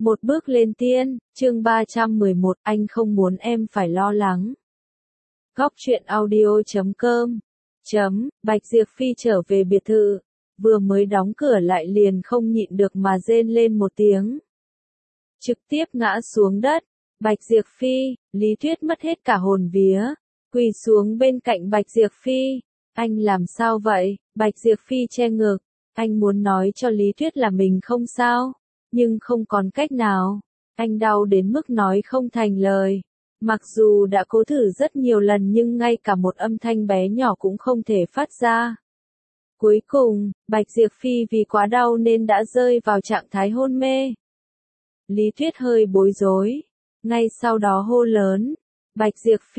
Một bước lên tiên, chương 311, anh không muốn em phải lo lắng. Góc truyện audio.com Bạch Diệp Phi trở về biệt thự, vừa mới đóng cửa lại liền không nhịn được mà rên lên một tiếng. Trực tiếp ngã xuống đất, Bạch Diệp Phi, Lý Tuyết mất hết cả hồn vía, quỳ xuống bên cạnh Bạch Diệp Phi. Anh làm sao vậy? Bạch Diệp Phi che ngực, anh muốn nói cho Lý Tuyết là mình không sao, nhưng không còn cách nào. Anh đau đến mức nói không thành lời. Mặc dù đã cố thử rất nhiều lần nhưng ngay cả một âm thanh bé nhỏ cũng không thể phát ra. Cuối cùng, Bạch Diệp Phi vì quá đau nên đã rơi vào trạng thái hôn mê. Lý Tuyết hơi bối rối, ngay sau đó hô lớn. Bạch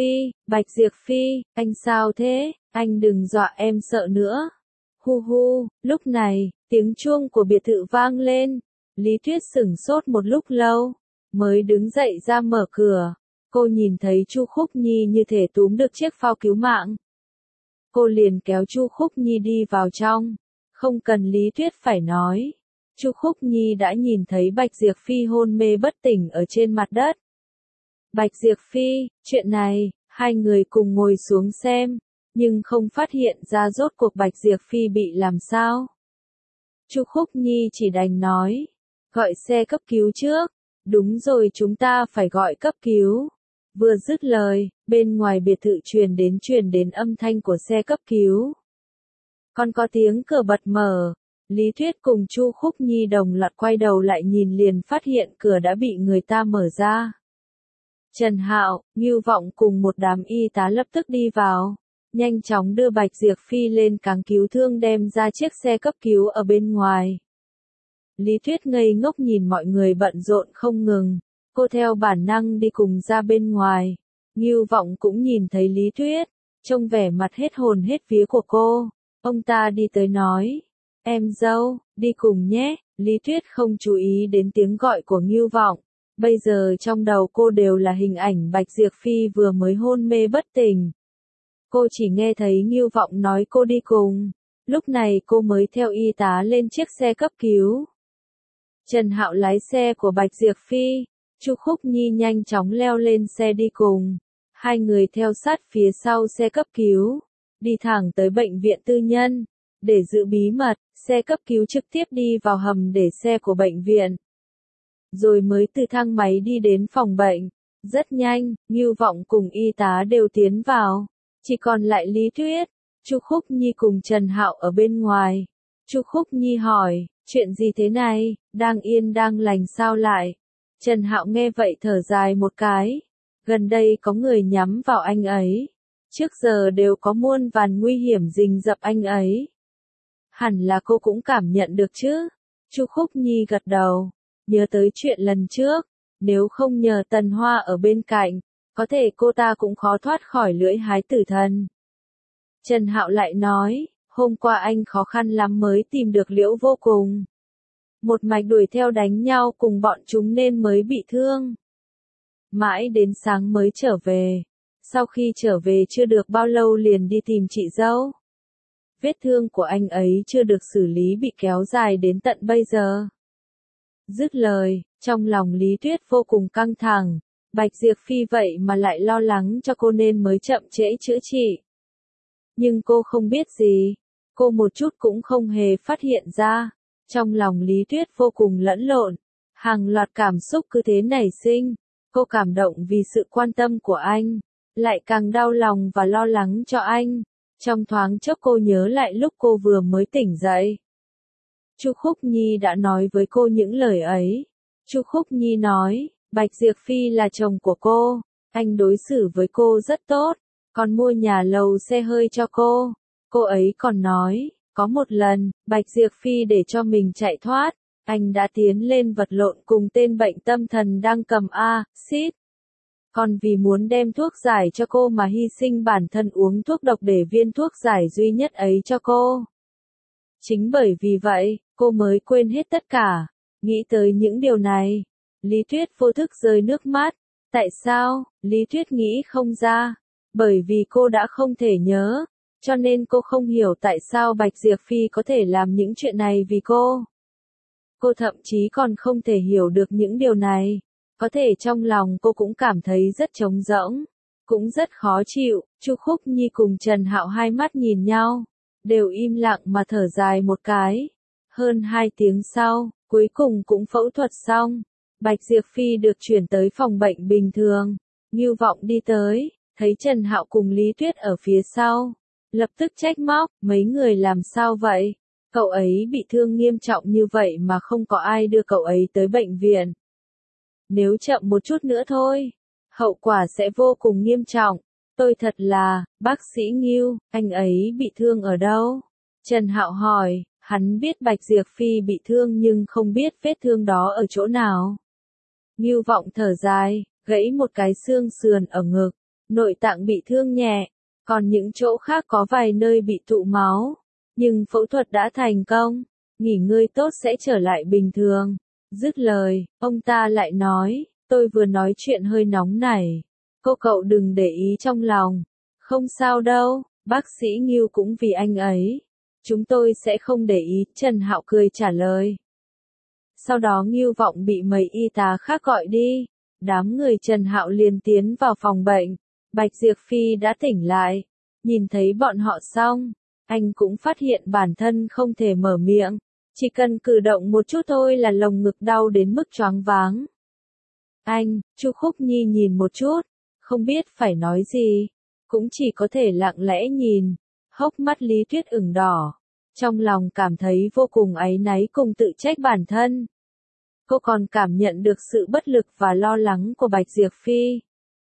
Diệp Phi, anh sao thế? Anh đừng dọa em sợ nữa. Hu hu, lúc này, tiếng chuông của biệt thự vang lên. Lý Tuyết sửng sốt một lúc lâu, mới đứng dậy ra mở cửa. Cô nhìn thấy Chu Khúc Nhi như thể túm được chiếc phao cứu mạng. Cô liền kéo Chu Khúc Nhi đi vào trong. Không cần Lý Tuyết phải nói. Chu Khúc Nhi đã nhìn thấy Bạch Diệp Phi hôn mê bất tỉnh ở trên mặt đất. Bạch Diệp Phi, chuyện này, hai người cùng ngồi xuống xem, nhưng không phát hiện ra rốt cuộc Bạch Diệp Phi bị làm sao. Chu Khúc Nhi chỉ đành nói, gọi xe cấp cứu trước. Đúng rồi, chúng ta phải gọi cấp cứu. Vừa dứt lời, bên ngoài biệt thự truyền đến âm thanh của xe cấp cứu. Còn có tiếng cửa bật mở. Lý Tuyết cùng Chu Khúc Nhi đồng loạt quay đầu lại nhìn liền phát hiện cửa đã bị người ta mở ra. Trần Hạo, Ngưu Vọng cùng một đám y tá lập tức đi vào, nhanh chóng đưa Bạch Diệp Phi lên cáng cứu thương đem ra chiếc xe cấp cứu ở bên ngoài. Lý Tuyết ngây ngốc nhìn mọi người bận rộn không ngừng, cô theo bản năng đi cùng ra bên ngoài. Ngưu Vọng cũng nhìn thấy Lý Tuyết, trông vẻ mặt hết hồn hết vía của cô, ông ta đi tới nói, em dâu, đi cùng nhé. Lý Tuyết không chú ý đến tiếng gọi của Ngưu Vọng. Bây giờ trong đầu cô đều là hình ảnh Bạch Diệp Phi vừa mới hôn mê bất tỉnh. Cô chỉ nghe thấy Ngưu Vọng nói cô đi cùng. Lúc này cô mới theo y tá lên chiếc xe cấp cứu. Trần Hạo lái xe của Bạch Diệp Phi, Chu Khúc Nhi nhanh chóng leo lên xe đi cùng. Hai người theo sát phía sau xe cấp cứu, đi thẳng tới bệnh viện tư nhân. Để giữ bí mật, xe cấp cứu trực tiếp đi vào hầm để xe của bệnh viện. Rồi mới từ thang máy đi đến phòng bệnh. Rất nhanh, Ngưu Vọng cùng y tá đều tiến vào. Chỉ còn lại Lý Tuyết, Chu Khúc Nhi cùng Trần Hạo ở bên ngoài. Chu Khúc Nhi hỏi, chuyện gì thế này, đang yên đang lành sao lại? Trần Hạo nghe vậy thở dài một cái. Gần đây có người nhắm vào anh ấy. Trước giờ đều có muôn vàn nguy hiểm rình rập anh ấy. Hẳn là cô cũng cảm nhận được chứ? Chu Khúc Nhi gật đầu. Nhớ tới chuyện lần trước, nếu không nhờ Tần Hoa ở bên cạnh, có thể cô ta cũng khó thoát khỏi lưỡi hái tử thần. Trần Hạo lại nói, hôm qua anh khó khăn lắm mới tìm được Liễu Vô Cùng. Một mạch đuổi theo đánh nhau cùng bọn chúng nên mới bị thương. Mãi đến sáng mới trở về. Sau khi trở về chưa được bao lâu liền đi tìm chị dâu. Vết thương của anh ấy chưa được xử lý bị kéo dài đến tận bây giờ. Dứt lời, trong lòng Lý Tuyết vô cùng căng thẳng, Bạch Diệp Phi vậy mà lại lo lắng cho cô nên mới chậm trễ chữa trị. Nhưng cô không biết gì, cô một chút cũng không hề phát hiện ra, trong lòng Lý Tuyết vô cùng lẫn lộn, hàng loạt cảm xúc cứ thế nảy sinh, cô cảm động vì sự quan tâm của anh, lại càng đau lòng và lo lắng cho anh, trong thoáng chốc cô nhớ lại lúc cô vừa mới tỉnh dậy. Chu Khúc Nhi đã nói với cô những lời ấy. Chu Khúc Nhi nói, Bạch Diệp Phi là chồng của cô, anh đối xử với cô rất tốt, còn mua nhà lầu xe hơi cho cô. Cô ấy còn nói, có một lần, Bạch Diệp Phi để cho mình chạy thoát, anh đã tiến lên vật lộn cùng tên bệnh tâm thần đang cầm axit. Còn vì muốn đem thuốc giải cho cô mà hy sinh bản thân uống thuốc độc để viên thuốc giải duy nhất ấy cho cô. Chính bởi vì vậy, cô mới quên hết tất cả. Nghĩ tới những điều này, Lý Tuyết vô thức rơi nước mắt. Tại sao? Lý Tuyết nghĩ không ra. Bởi vì cô đã không thể nhớ, cho nên cô không hiểu tại sao Bạch Diệp Phi có thể làm những chuyện này vì cô. Cô thậm chí còn không thể hiểu được những điều này. Có thể trong lòng cô cũng cảm thấy rất trống rỗng, cũng rất khó chịu. Chu Khúc Nhi cùng Trần Hạo hai mắt nhìn nhau, đều im lặng mà thở dài một cái. Hơn 2 tiếng sau, cuối cùng cũng phẫu thuật xong. Bạch Diệp Phi được chuyển tới phòng bệnh bình thường. Ngưu Vọng đi tới, thấy Trần Hạo cùng Lý Tuyết ở phía sau, lập tức trách móc, mấy người làm sao vậy? Cậu ấy bị thương nghiêm trọng như vậy mà không có ai đưa cậu ấy tới bệnh viện. Nếu chậm một chút nữa thôi, hậu quả sẽ vô cùng nghiêm trọng. Tôi thật là, bác sĩ Ngưu, anh ấy bị thương ở đâu? Trần Hạo hỏi, hắn biết Bạch Diệp Phi bị thương nhưng không biết vết thương đó ở chỗ nào. Ngưu Vọng thở dài, gãy một cái xương sườn ở ngực, nội tạng bị thương nhẹ, còn những chỗ khác có vài nơi bị tụ máu. Nhưng phẫu thuật đã thành công, nghỉ ngơi tốt sẽ trở lại bình thường. Dứt lời, ông ta lại nói, tôi vừa nói chuyện hơi nóng này. Cậu đừng để ý trong lòng. Không sao đâu, bác sĩ Ngưu cũng vì anh ấy. Chúng tôi sẽ không để ý, Trần Hạo cười trả lời. Sau đó Ngưu Vọng bị mấy y tá khác gọi đi. Đám người Trần Hạo liền tiến vào phòng bệnh. Bạch Diệp Phi đã tỉnh lại. Nhìn thấy bọn họ xong, anh cũng phát hiện bản thân không thể mở miệng. Chỉ cần cử động một chút thôi là lồng ngực đau đến mức choáng váng. Anh, Chu Khúc Nhi nhìn một chút, không biết phải nói gì, cũng chỉ có thể lặng lẽ nhìn. Hốc mắt Lý Tuyết ửng đỏ, trong lòng cảm thấy vô cùng áy náy cùng tự trách bản thân. Cô còn cảm nhận được sự bất lực và lo lắng của Bạch Diệp Phi.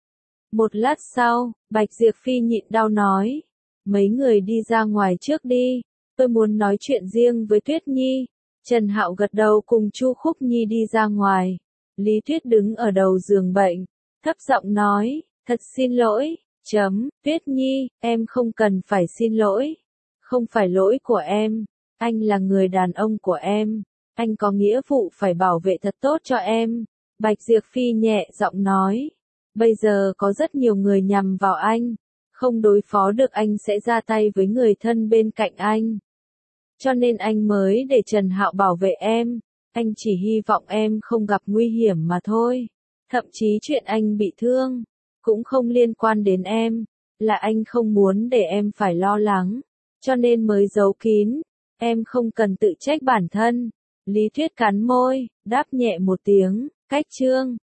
Một lát sau, Bạch Diệp Phi nhịn đau nói, mấy người đi ra ngoài trước đi, tôi muốn nói chuyện riêng với Tuyết Nhi. Trần Hạo gật đầu cùng Chu Khúc Nhi đi ra ngoài. Lý Tuyết đứng ở đầu giường bệnh, thấp giọng nói, thật xin lỗi, Tuyết Nhi, em không cần phải xin lỗi. Không phải lỗi của em, anh là người đàn ông của em, anh có nghĩa vụ phải bảo vệ thật tốt cho em. Bạch Diệp Phi nhẹ giọng nói, bây giờ có rất nhiều người nhằm vào anh, không đối phó được anh sẽ ra tay với người thân bên cạnh anh. Cho nên anh mới để Trần Hạo bảo vệ em, anh chỉ hy vọng em không gặp nguy hiểm mà thôi. Thậm chí chuyện anh bị thương, cũng không liên quan đến em, là anh không muốn để em phải lo lắng, cho nên mới giấu kín, em không cần tự trách bản thân. Lý Tuyết cắn môi, đáp nhẹ một tiếng, cách chương.